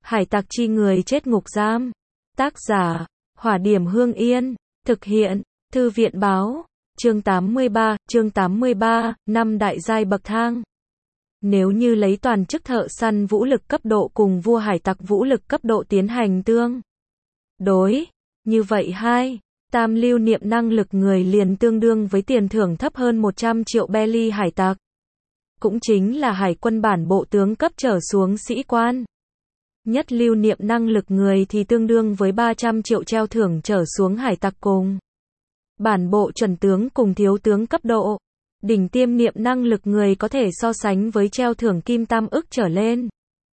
Hải tặc chi người chết ngục giam. Tác giả, Hỏa Điểm Hương Yên. Thực hiện, Thư viện Báo. Chương 83, 5 đại giai bậc thang. Nếu như lấy toàn chức thợ săn vũ lực cấp độ cùng vua hải tặc vũ lực cấp độ tiến hành tương đối, như vậy tam lưu niệm năng lực người liền tương đương với tiền thưởng thấp hơn 100 triệu belly hải tặc. Cũng chính là hải quân bản bộ tướng cấp trở xuống sĩ quan. Nhất lưu niệm năng lực người thì tương đương với 300 triệu treo thưởng trở xuống hải tặc cùng bản bộ chuẩn tướng cùng thiếu tướng cấp độ. Đỉnh tiêm niệm năng lực người có thể so sánh với treo thưởng kim tam ức trở lên.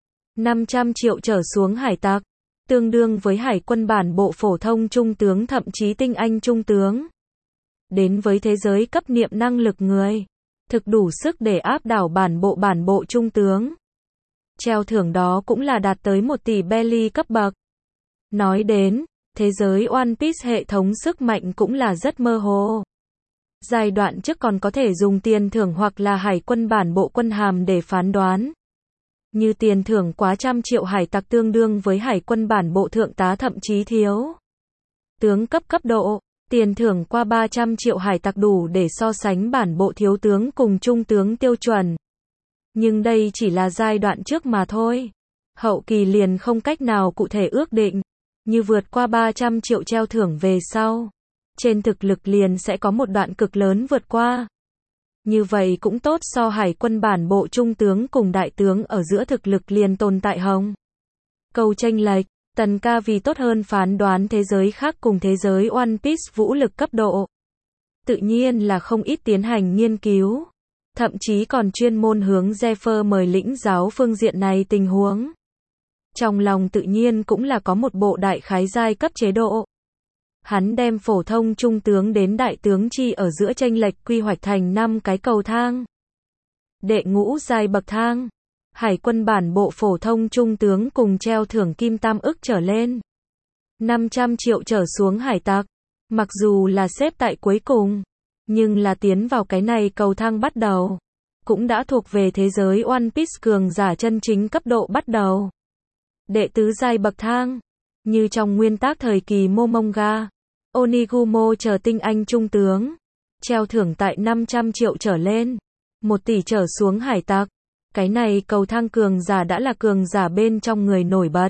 500 triệu trở xuống hải tặc, tương đương với hải quân bản bộ phổ thông trung tướng thậm chí tinh anh trung tướng. Đến với thế giới cấp niệm năng lực người, thực đủ sức để áp đảo bản bộ trung tướng. Treo thưởng đó cũng là đạt tới 1 tỷ belly cấp bậc. Nói đến, thế giới One Piece hệ thống sức mạnh cũng là rất mơ hồ. Giai đoạn trước còn có thể dùng tiền thưởng hoặc là hải quân bản bộ quân hàm để phán đoán. Như tiền thưởng quá 100 triệu hải tặc tương đương với hải quân bản bộ thượng tá thậm chí thiếu tướng cấp độ. Tiền thưởng qua 300 triệu hải tặc đủ để so sánh bản bộ thiếu tướng cùng trung tướng tiêu chuẩn. Nhưng đây chỉ là giai đoạn trước mà thôi. Hậu kỳ liền không cách nào cụ thể ước định. Như vượt qua 300 triệu treo thưởng về sau, trên thực lực liền sẽ có một đoạn cực lớn vượt qua. Như vậy cũng tốt so hải quân bản bộ trung tướng cùng đại tướng ở giữa thực lực liền tồn tại hồng câu chênh lệch. Tần ca vì tốt hơn phán đoán thế giới khác cùng thế giới One Piece vũ lực cấp độ, tự nhiên là không ít tiến hành nghiên cứu. Thậm chí còn chuyên môn hướng Zephyr mời lĩnh giáo phương diện này tình huống. Trong lòng tự nhiên cũng là có một bộ đại khái giai cấp chế độ. Hắn đem phổ thông trung tướng đến đại tướng chi ở giữa chênh lệch quy hoạch thành 5 cái cầu thang. Đệ ngũ giai bậc thang. Hải quân bản bộ phổ thông trung tướng cùng treo thưởng kim tam ức trở lên. 500 triệu trở xuống hải tặc. Mặc dù là xếp tại cuối cùng, nhưng là tiến vào cái này cầu thang bắt đầu. Cũng đã thuộc về thế giới One Piece cường giả chân chính cấp độ bắt đầu. Đệ tứ giai bậc thang. Như trong nguyên tác thời kỳ Momonga, Onigumo chờ tinh anh trung tướng. Treo thưởng tại 500 triệu trở lên. 1 tỷ trở xuống hải tặc. Cái này cầu thang cường giả đã là cường giả bên trong người nổi bật.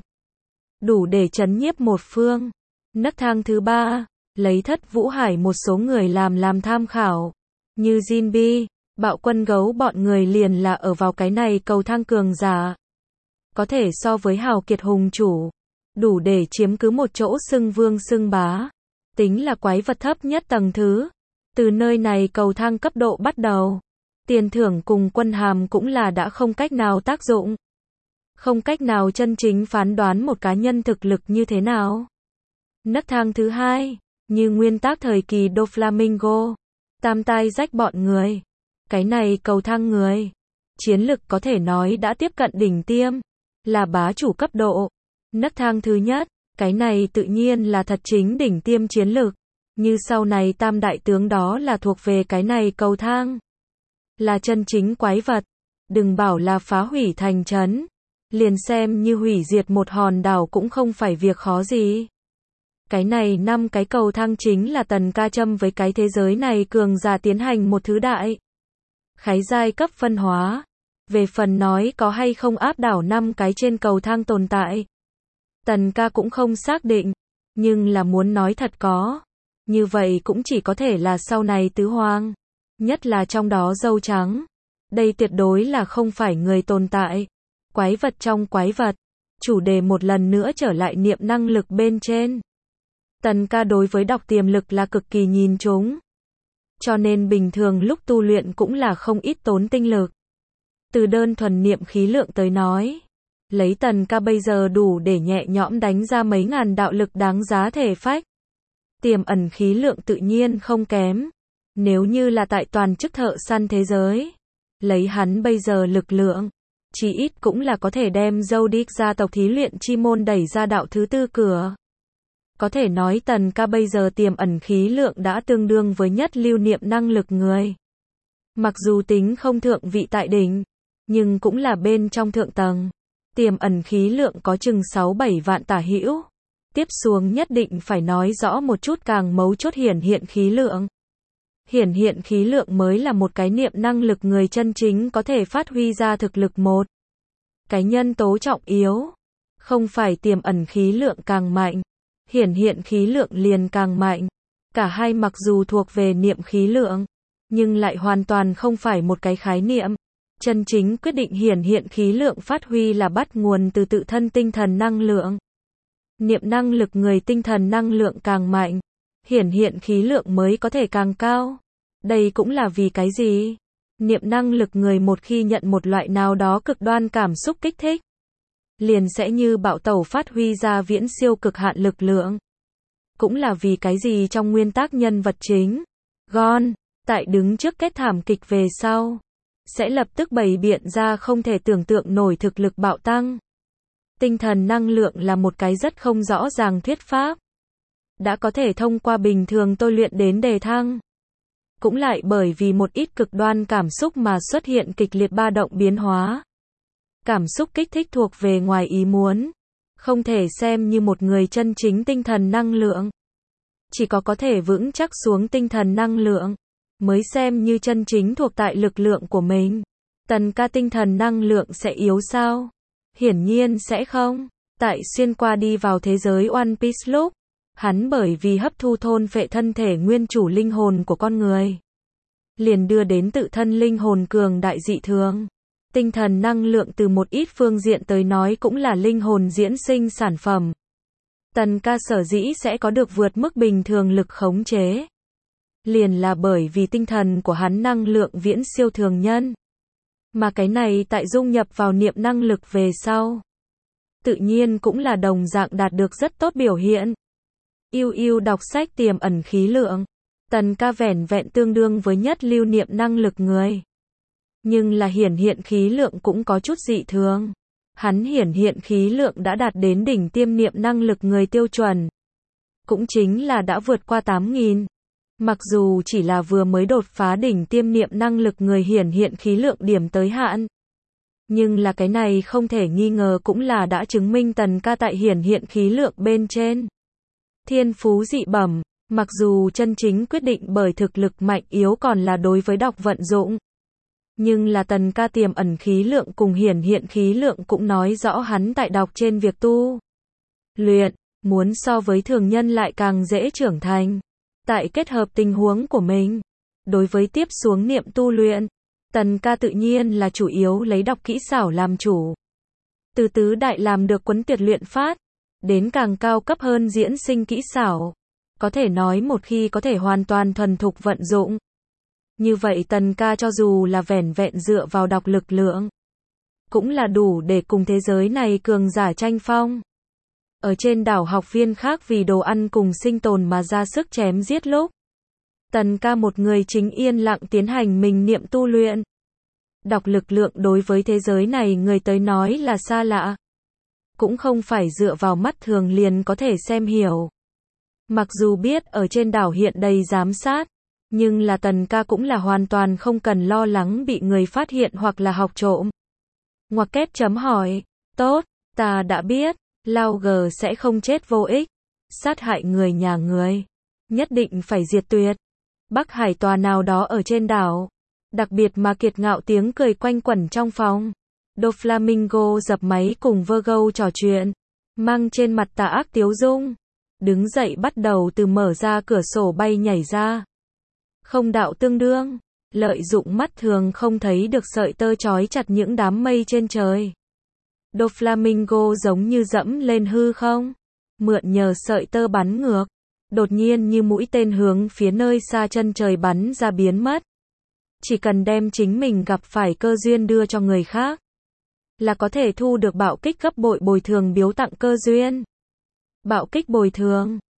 Đủ để chấn nhiếp một phương. Nấc thang thứ 3, lấy Thất Vũ Hải một số người làm tham khảo. Như Jinbe, Bạo Quân Gấu bọn người liền là ở vào cái này cầu thang cường giả. Có thể so với hào kiệt hùng chủ. Đủ để chiếm cứ một chỗ xưng vương xưng bá. Tính là quái vật thấp nhất tầng thứ. Từ nơi này cầu thang cấp độ bắt đầu. Tiền thưởng cùng quân hàm cũng là đã không cách nào tác dụng. Không cách nào chân chính phán đoán một cá nhân thực lực như thế nào. Nấc thang thứ 2, như nguyên tác thời kỳ Doflamingo, Tam Tai rách bọn người. Cái này cầu thang người. Chiến lực có thể nói đã tiếp cận đỉnh tiêm. Là bá chủ cấp độ. Nấc thang thứ nhất, cái này tự nhiên là thật chính đỉnh tiêm chiến lực. Như sau này tam đại tướng đó là thuộc về cái này cầu thang. Là chân chính quái vật. Đừng bảo là phá hủy thành trấn. Liền xem như hủy diệt một hòn đảo cũng không phải việc khó gì. Cái này 5 cái cầu thang chính là tần ca châm với cái thế giới này cường giả tiến hành một thứ đại khái giai cấp phân hóa. Về phần nói có hay không áp đảo 5 cái trên cầu thang tồn tại, tần ca cũng không xác định. Nhưng là muốn nói thật có. Như vậy cũng chỉ có thể là sau này tứ hoang. Nhất là trong đó dâu trắng. Đây tuyệt đối là không phải người tồn tại. Quái vật trong quái vật. Chủ đề một lần nữa trở lại niệm năng lực bên trên. Tần ca đối với đọc tiềm lực là cực kỳ nhìn trúng. Cho nên bình thường lúc tu luyện cũng là không ít tốn tinh lực. Từ đơn thuần niệm khí lượng tới nói, lấy tần ca bây giờ đủ để nhẹ nhõm đánh ra mấy ngàn đạo lực đáng giá thể phách. Tiềm ẩn khí lượng tự nhiên không kém. Nếu như là tại toàn chức thợ săn thế giới, lấy hắn bây giờ lực lượng, chỉ ít cũng là có thể đem Zodiac gia tộc thí luyện chi môn đẩy ra đạo thứ 4 cửa. Có thể nói tần ca bây giờ tiềm ẩn khí lượng đã tương đương với nhất lưu niệm năng lực người. Mặc dù tính không thượng vị tại đỉnh, nhưng cũng là bên trong thượng tầng. Tiềm ẩn khí lượng có chừng 6-7 vạn tả hữu. Tiếp xuống nhất định phải nói rõ một chút càng mấu chốt hiển hiện khí lượng. Hiển hiện khí lượng mới là một cái niệm năng lực người chân chính có thể phát huy ra thực lực một. Cái nhân tố trọng yếu. Không phải tiềm ẩn khí lượng càng mạnh, hiển hiện khí lượng liền càng mạnh. Cả hai mặc dù thuộc về niệm khí lượng, nhưng lại hoàn toàn không phải một cái khái niệm. Chân chính quyết định hiển hiện khí lượng phát huy là bắt nguồn từ tự thân tinh thần năng lượng. Niệm năng lực người tinh thần năng lượng càng mạnh, hiển hiện khí lượng mới có thể càng cao. Đây cũng là vì cái gì? Niệm năng lực người một khi nhận một loại nào đó cực đoan cảm xúc kích thích, liền sẽ như bạo tẩu phát huy ra viễn siêu cực hạn lực lượng. Cũng là vì cái gì trong nguyên tắc nhân vật chính, Gon, tại đứng trước kết thảm kịch về sau, sẽ lập tức bày biện ra không thể tưởng tượng nổi thực lực bạo tăng. Tinh thần năng lượng là một cái rất không rõ ràng thuyết pháp. Đã có thể thông qua bình thường tôi luyện đến đề thăng. Cũng lại bởi vì một ít cực đoan cảm xúc mà xuất hiện kịch liệt ba động biến hóa. Cảm xúc kích thích thuộc về ngoài ý muốn. Không thể xem như một người chân chính tinh thần năng lượng. Chỉ có thể vững chắc xuống tinh thần năng lượng, mới xem như chân chính thuộc tại lực lượng của mình. Tần ca tinh thần năng lượng sẽ yếu sao? Hiển nhiên sẽ không. Tại xuyên qua đi vào thế giới One Piece lúc, hắn bởi vì hấp thu thôn phệ thân thể nguyên chủ linh hồn của con người, liền đưa đến tự thân linh hồn cường đại dị thường. Tinh thần năng lượng từ một ít phương diện tới nói cũng là linh hồn diễn sinh sản phẩm. Tần ca sở dĩ sẽ có được vượt mức bình thường lực khống chế, liền là bởi vì tinh thần của hắn năng lượng viễn siêu thường nhân. Mà cái này tại dung nhập vào niệm năng lực về sau, tự nhiên cũng là đồng dạng đạt được rất tốt biểu hiện. Yêu đọc sách tiềm ẩn khí lượng. Tần ca vẻn vẹn tương đương với nhất lưu niệm năng lực người. Nhưng là hiển hiện khí lượng cũng có chút dị thường. Hắn hiển hiện khí lượng đã đạt đến đỉnh tiêm niệm năng lực người tiêu chuẩn. Cũng chính là đã vượt qua 8.000. Mặc dù chỉ là vừa mới đột phá đỉnh tiêm niệm năng lực người hiển hiện khí lượng điểm tới hạn. Nhưng là cái này không thể nghi ngờ cũng là đã chứng minh tần ca tại hiển hiện khí lượng bên trên. Thiên phú dị bẩm, mặc dù chân chính quyết định bởi thực lực mạnh yếu còn là đối với đọc vận dụng. Nhưng là tần ca tiềm ẩn khí lượng cùng hiển hiện khí lượng cũng nói rõ hắn tại đọc trên việc tu luyện, muốn so với thường nhân lại càng dễ trưởng thành. Tại kết hợp tình huống của mình, đối với tiếp xuống niệm tu luyện, tần ca tự nhiên là chủ yếu lấy đọc kỹ xảo làm chủ. Từ tứ đại làm được quấn tiệt luyện phát, đến càng cao cấp hơn diễn sinh kỹ xảo. Có thể nói một khi có thể hoàn toàn thuần thục vận dụng. Như vậy tần ca cho dù là vẻn vẹn dựa vào đọc lực lượng, cũng là đủ để cùng thế giới này cường giả tranh phong. Ở trên đảo học viên khác vì đồ ăn cùng sinh tồn mà ra sức chém giết lúc, tần ca một người chính yên lặng tiến hành mình niệm tu luyện. Đọc lực lượng đối với thế giới này người tới nói là xa lạ. Cũng không phải dựa vào mắt thường liền có thể xem hiểu. Mặc dù biết ở trên đảo hiện đầy giám sát, nhưng là tần ca cũng là hoàn toàn không cần lo lắng bị người phát hiện hoặc là học trộm. Ngoặc kép chấm hỏi, tốt, ta đã biết, Lao G sẽ không chết vô ích, sát hại người nhà người, nhất định phải diệt tuyệt. Bắc Hải tòa nào đó ở trên đảo, đặc biệt mà kiệt ngạo tiếng cười quanh quẩn trong phòng. Doflamingo dập máy cùng Virgo trò chuyện, mang trên mặt tà ác tiếu dung. Đứng dậy bắt đầu từ mở ra cửa sổ bay nhảy ra. Không đạo tương đương, lợi dụng mắt thường không thấy được sợi tơ trói chặt những đám mây trên trời. Doflamingo giống như dẫm lên hư không, mượn nhờ sợi tơ bắn ngược, đột nhiên như mũi tên hướng phía nơi xa chân trời bắn ra biến mất. Chỉ cần đem chính mình gặp phải cơ duyên đưa cho người khác, là có thể thu được bạo kích gấp bội bồi thường biếu tặng cơ duyên. Bạo kích bồi thường